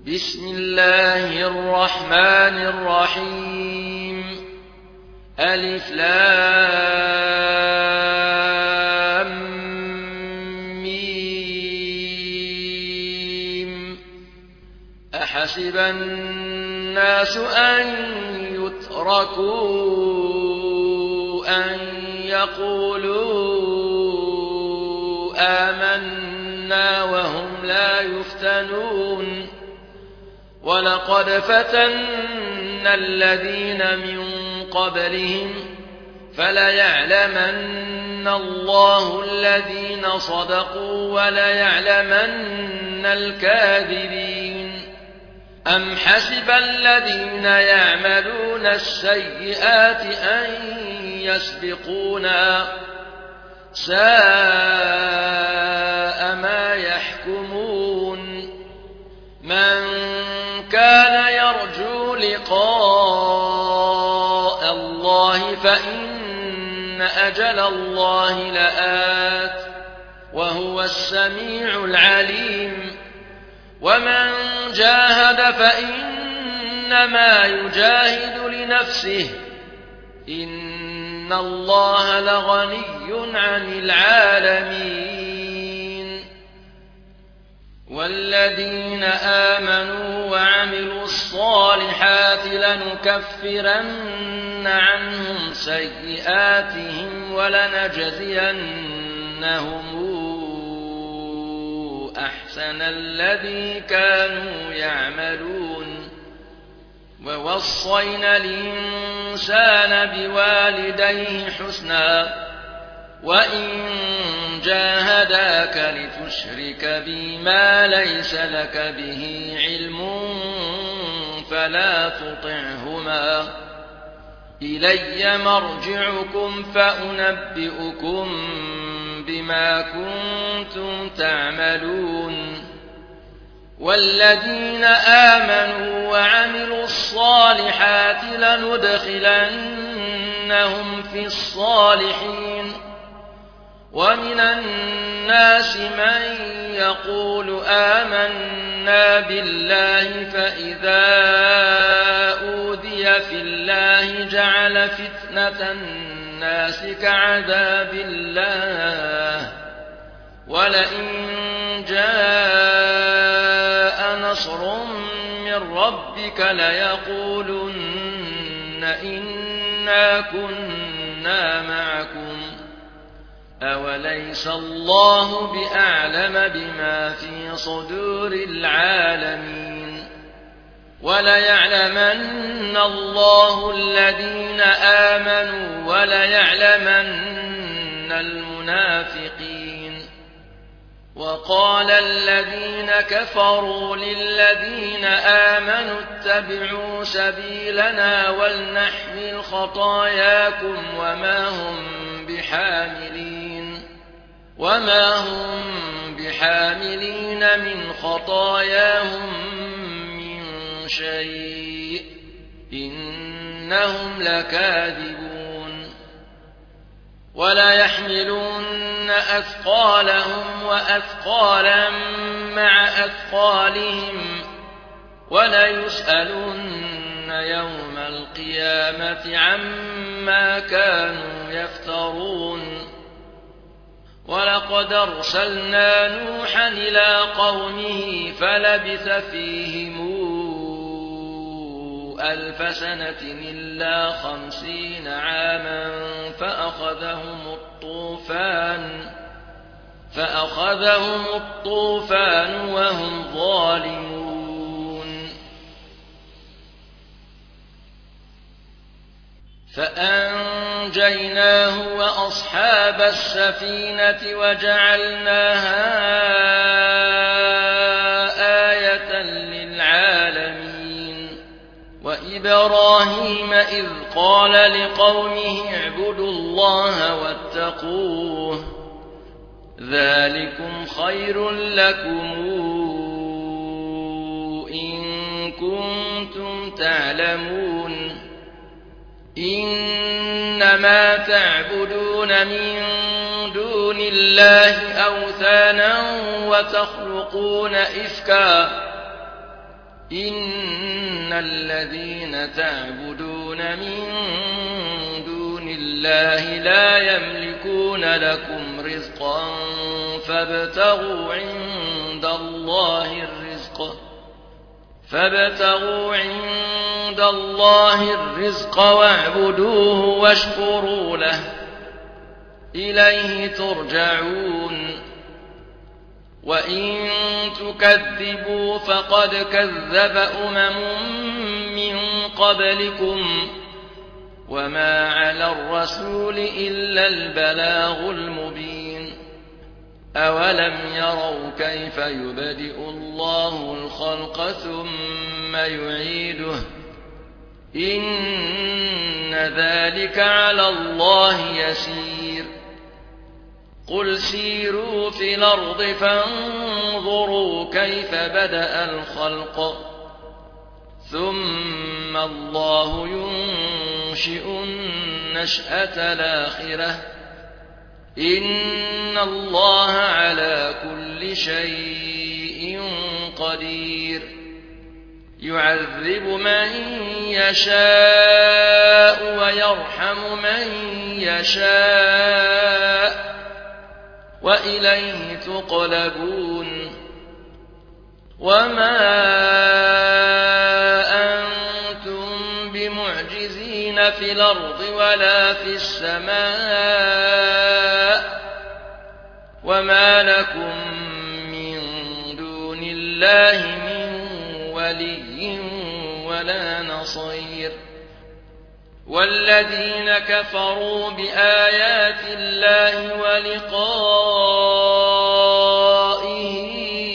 بسم الله الرحمن الرحيم ألف لام ميم أحسب الناس أن يتركوا أن يقولوا آمنا وهم لا يفتنون ولقد فتنا الذين من قبلهم فليعلمن الله الذين صدقوا وليعلمن الكاذبين أم حسب الذين يعملون السيئات أن يسبقونا ساء ما يحكمون من كان يرجو لقاء الله فإن أجل الله لآت وهو السميع العليم ومن جاهد فإنما يجاهد لنفسه إن الله لغني عن العالمين والذين آمنوا وعملوا الصالحات لنكفرن عنهم سيئاتهم ولنجزينهم أحسن الذي كانوا يعملون ووصينا الإنسان بوالديه حسنا وإن جاهداك لتشرك بي ما ليس لك به علم فلا تطعهما إلي مرجعكم فأنبئكم بما كنتم تعملون والذين آمنوا وعملوا الصالحات لندخلنهم في الصالحين ومن الناس من يقول آمنا بالله فإذا أوذي في الله جعل فتنة الناس كعذاب الله ولئن جاء نصر من ربك ليقولن إنا كنا معكم أوليس الله بأعلم بما في صدور العالمين وليعلمن الله الذين آمنوا وليعلمن المنافقين وقال الذين كفروا للذين آمنوا اتبعوا سبيلنا ولنحمل خطاياكم وما هم بحاملين من خطاياهم من شيء إنهم لكاذبون ولا يحملون أثقالهم وأثقالا مع أثقالهم ولا يسألون يوم القيامة عما كانوا يفترون ولقد أرسلنا نوحا إلى قومه فلبث فيهم 1000 سنة إلا 50 عاما فأخذهم الطوفان وهم ظالمون فأنجيناه وأصحاب السفينة وجعلناها آية للعالمين وإبراهيم إذ قال لقومه اعبدوا الله واتقوه ذلكم خير لكم إن كنتم تعلمون إنما تعبدون من دون الله أوثانا وتخلقون إفكا إن الذين تعبدون من دون الله لا يملكون لكم رزقا فابتغوا عند الله الرزق واعبدوه واشكروا له إليه ترجعون وإن تكذبوا فقد كذب من قبلكم وما على الرسول إلا البلاغ المبين أولم يروا كيف يبدئ الله الخلق ثم يعيده إن ذلك على الله يسير قل سيروا في الأرض فانظروا كيف بدأ الخلق ثم الله ينشئ النشأة الآخرة إن الله على كل شيء قدير يعذب من يشاء ويرحم من يشاء وإليه تقلبون وما أنتم بمعجزين في الأرض ولا في السماء وما لكم من دون الله من ولي ولا نصير والذين كفروا بآيات الله ولقائه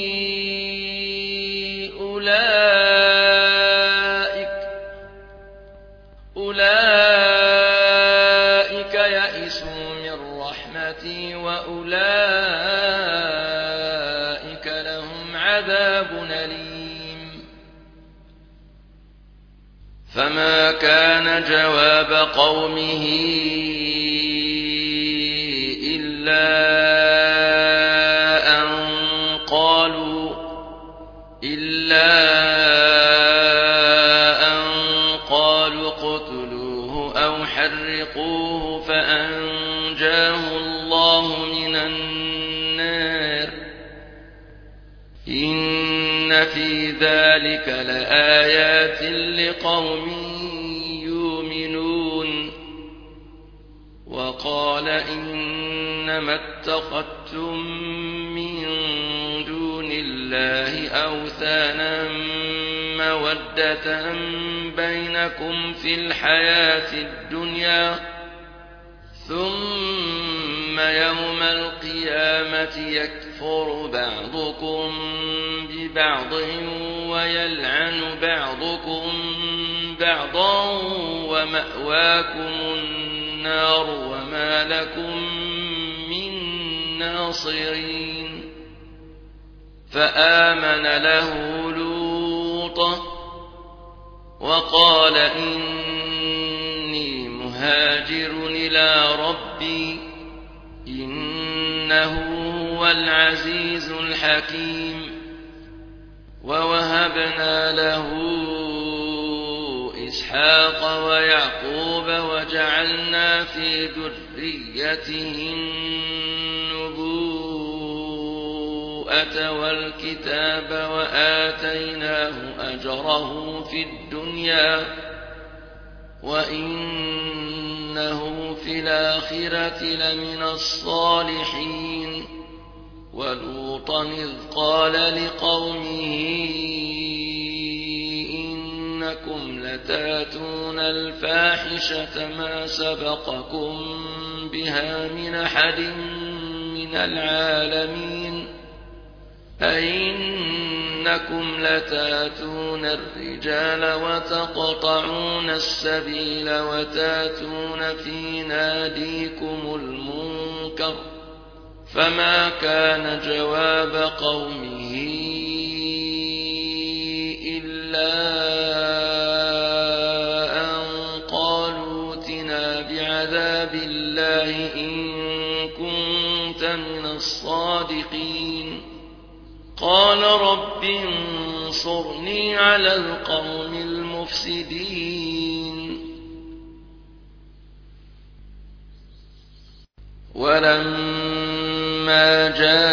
أولئك يئسوا من رحمتي وأولئك لهم عذاب أليم فما كان جواب قومه إلا أن قالوا اقتلوه أو حرقوه فأنجاه الله من النار إن في ذلك لآيات لقوم يؤمنون وقال إنما اتخذتم من دون الله أوثانا مودة بينكم في الحياة الدنيا ثم يوم القيامة يكفر بعضكم ببعض ويلعن بعضكم بعضا ومأواكم النار وما لكم من ناصرين فآمن له لوط وقال إني مهاجر إلى ربي إنه هو العزيز الحكيم ووهبنا له إسحاق ويعقوب وجعلنا في ذريته النبوءة والكتاب وآتيناه أجره في الدنيا وإنه في الآخرة لمن الصالحين ولوطا إذ قال لقومه إنكم لتاتون الفاحشة ما سبقكم بها من أحد من العالمين أئنكم لتاتون الرجال وتقطعون السبيل وتاتون في ناديكم المنكر فما كان جواب قومه إلا أن قالوا ائتنا بعذاب الله إن كنت من الصادقين قال رب انصرني انصرني على القوم المفسدين ولما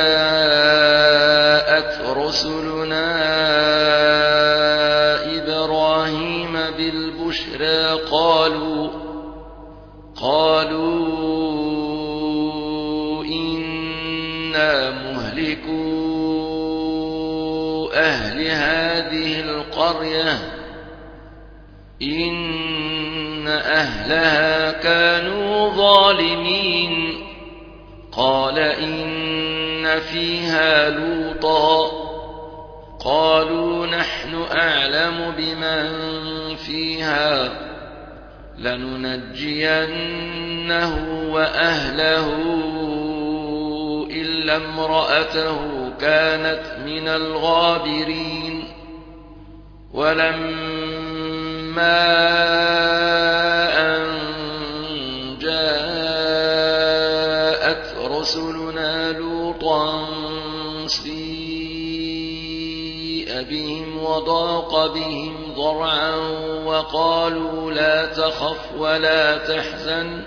جاءت رسلنا إبراهيم بالبشرى قالوا إنا مهلكو أهل هذه القرية إن أهلها كانوا ظالمين قال إن فيها لوطا قالوا نحن أعلم بمن فيها لننجينه وأهله إلا امرأته كانت من الغابرين ولما أن جاءت رسلنا لوطا سيء بهم وضاق بهم ذرعا وقالوا لا تخف ولا تحزن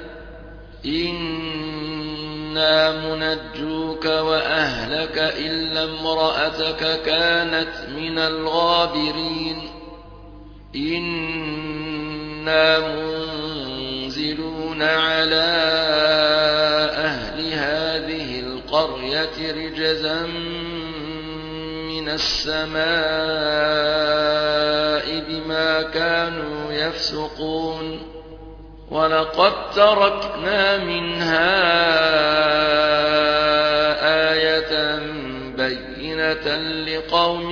إنا منجوك وأهلك إلا امرأتك كانت من الغابرين إنا منزلون على أهل هذه القرية رجزا من السماء بما كانوا يفسقون ولقد تركنا منها آية بينة لقوم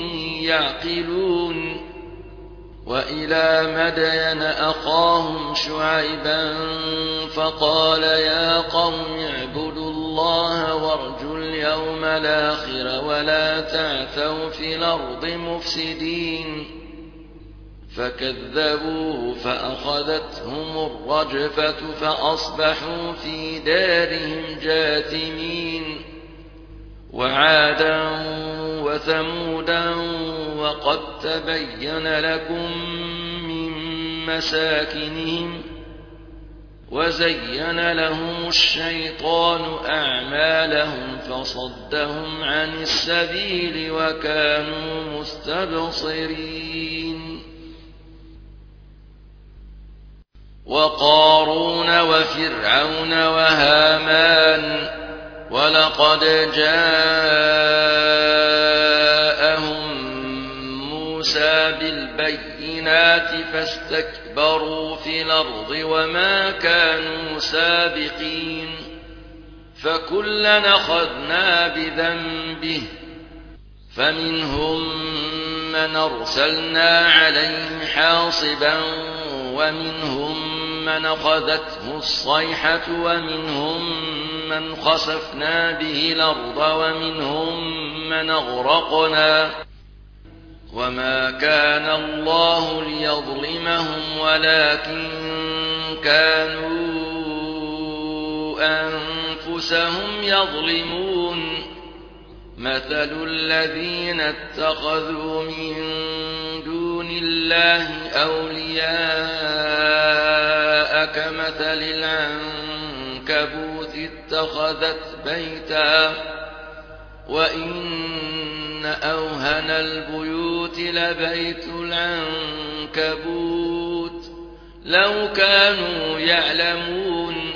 يعقلون وإلى مدين أخاهم شعيبا فقال يا قوم اعبدوا الله وارجوا اليوم الآخر ولا تعثوا في الأرض مفسدين فكذبوه فأخذتهم الرجفة فأصبحوا في دارهم جاثمين وعادا وثمودا وقد تبين لكم من مساكنهم وزين لهم الشيطان أعمالهم فصدهم عن السبيل وكانوا مستبصرين وقارون وفرعون وهامان ولقد جاءهم موسى بالبينات فاستكبروا في الأرض وما كانوا سابقين فكلا أخذنا بذنبه فمنهم من أرسلنا عليهم حاصبا ومنهم من أخذته الصيحة ومنهم من خسفنا به الأرض ومنهم من أغرقنا وما كان الله ليظلمهم ولكن كانوا أنفسهم يظلمون مثل الذين اتخذوا من دون الله أولياء كمثل العنكبوت اتخذت بيتا وإن أوهن البيوت لبيت العنكبوت لو كانوا يعلمون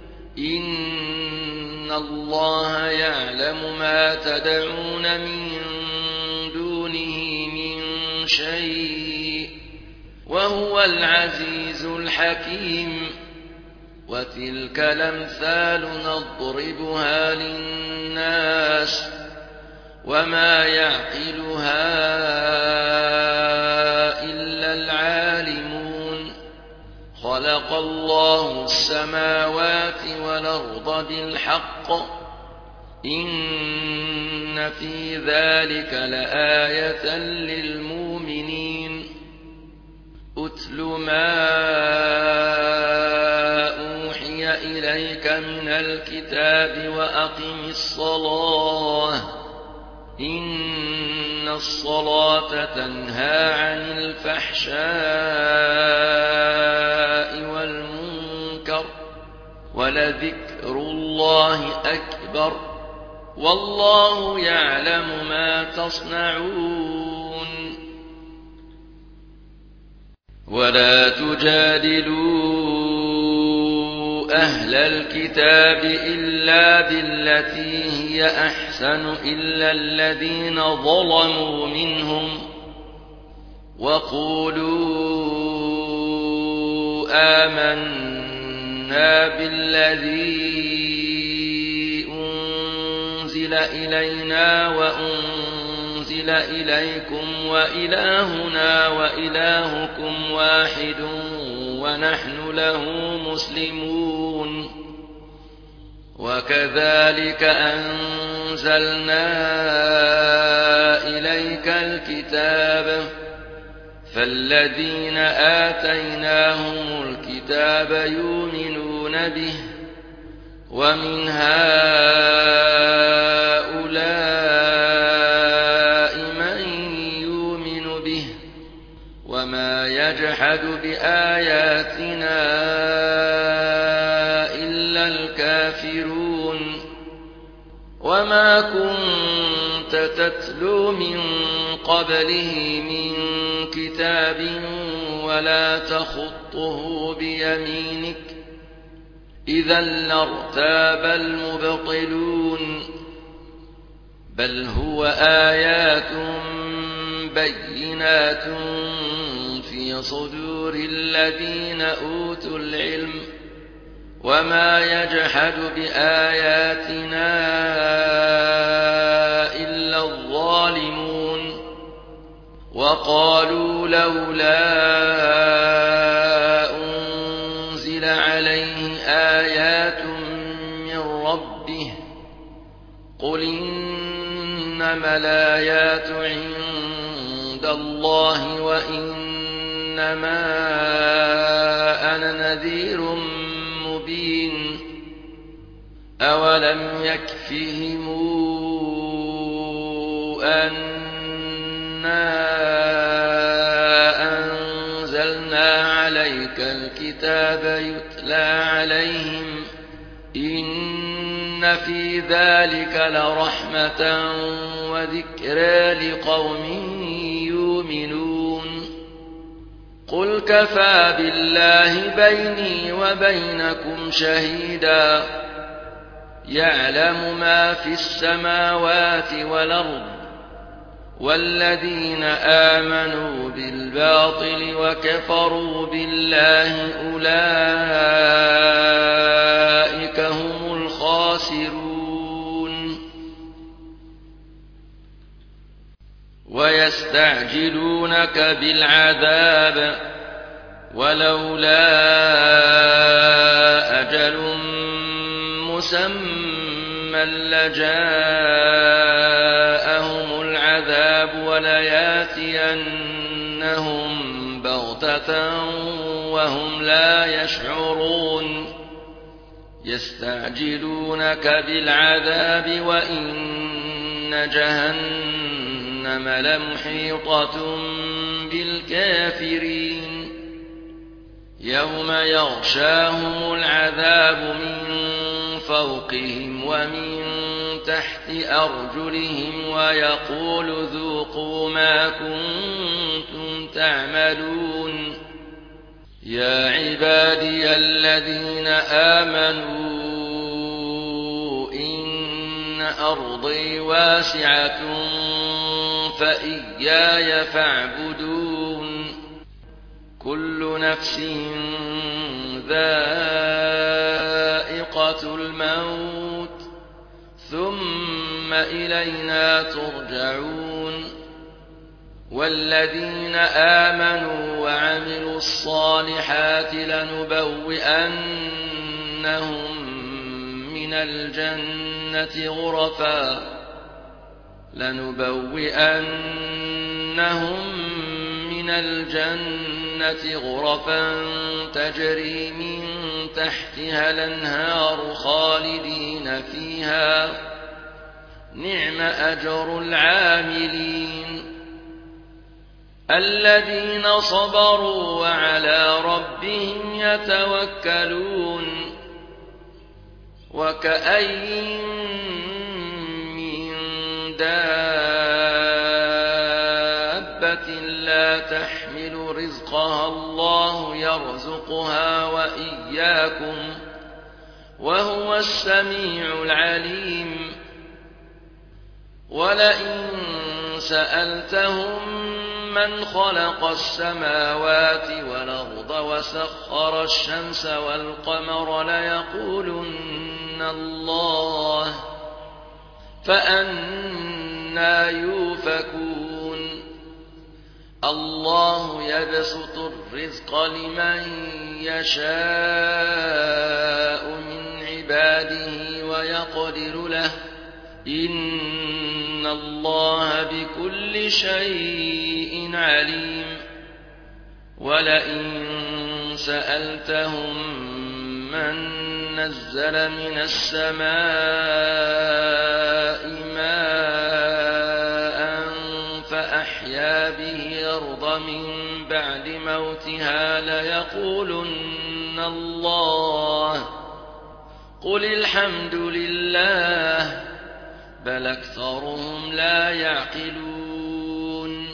إن الله يعلم ما تدعون من دونه من شيء وهو العزيز الحكيم وتلك الأمثال نضربها للناس وما يعقلها إلا العالمون خلق الله السماوات والأرض بالحق إن في ذلك لآية للمؤمنين أتل ما أوحي إليك من الكتاب وأقم الصلاة إن الصلاة تنهى عن الفحشاء والمنكر ولذكر الله أكبر والله يعلم ما تصنعون ولا تجادلوا أهل الكتاب إلا بالتي هي أحسن إلا الذين ظلموا منهم وقولوا آمنا بالذي أنزل إلينا وأنزل إليكم وإلهنا وإلهكم واحد ونحن له مسلمون وكذلك أنزلنا إليك الكتاب فالذين آتيناهم الكتاب يؤمنون به ومن هؤلاء من يؤمن به وما يجحد بآياتنا إلا الكافرون وما كنت تتلو من قبله من كتاب ولا تخطه بيمينك إذا لارتاب المبطلون بل هو آيات بينات في صدور الذين أوتوا العلم وما يجحد بآياتنا إلا الظالمون وقالوا لولا أنزل عليه آيات من ربه قل إنما الآيات عند الله وإنما أنا نذير مبين أولم يكفهم أنا أنزلنا عليك الكتاب يتلى عليهم إن في ذلك لرحمة وذكرى لقوم يؤمنون قل كفى بالله بيني وبينكم شهيدا يعلم ما في السماوات والأرض والذين آمنوا بالباطل وكفروا بالله أولئك هم الخاسرون ويستعجلونك بالعذاب ولولا أجل مسمى لجاءهم العذاب ولياتينهم بغتة وهم لا يشعرون يستعجلونك بالعذاب وإن جهنم لمحيطة بالكافرين يوم يغشاهم العذاب من فوقهم ومن تحت أرجلهم ويقول ذوقوا ما كنتم تعملون يا عبادي الذين آمنوا إن أرضي واسعة فإياي فاعبدون كل نفس ذائقة الموت ثم إلينا ترجعون والذين آمنوا وعملوا الصالحات لنبوئنهم من الجنة غرفا تجري من تحتها الأنهار خالدين فيها نعم أجر العاملين الذين صبروا وعلى ربهم يتوكلون وكأين من دابة لا تحمل رزقها الله يرزقها وإياكم وهو السميع العليم ولئن سألتهم من خلق السماوات والأرض وسخر الشمس والقمر ليقولن الله فأنى يؤفكون الله يبسط الرزق لمن يشاء من عباده ويقدر له إن الله بكل شيء عليم ولئن سألتهم من نزل من السماء ماء فأحيا به الأرض من بعد موتها ليقولن الله قل الحمد لله بل أكثرهم لا يعقلون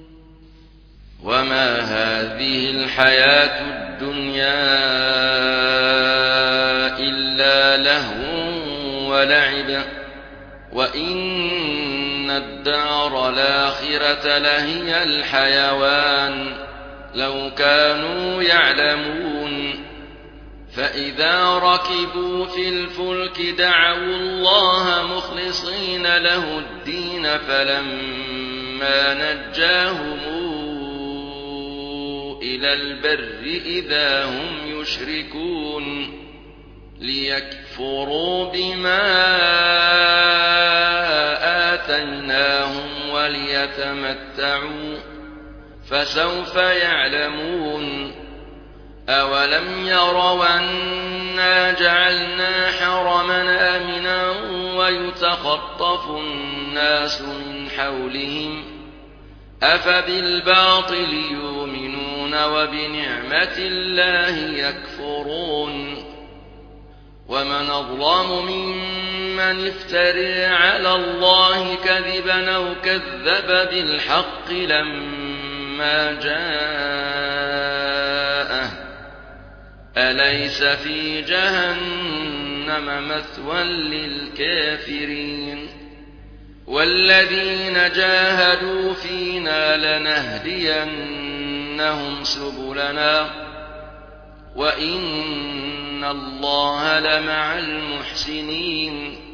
وما هذه الحياة الدنيا إلا لهو ولعب وإن الدار الآخرة لهي الحيوان لو كانوا يعلمون فإذا ركبوا في الفلك دعوا الله مخلصين له الدين فلما نجاهم إلى البر إذا هم يشركون ليكفروا بما آتيناهم وليتمتعوا فسوف يعلمون أولم يروا أنا جعلنا حرما آمنا ويتخطف الناس من حولهم أفبالباطل يؤمنون وبنعمة الله يكفرون ومن أظلم ممن افترى على الله كذبا أو كذب بالحق لما جاءه أليس في جهنم مثوى للكافرين والذين جاهدوا فينا لنهدينهم سبلنا وإن الله لمع المحسنين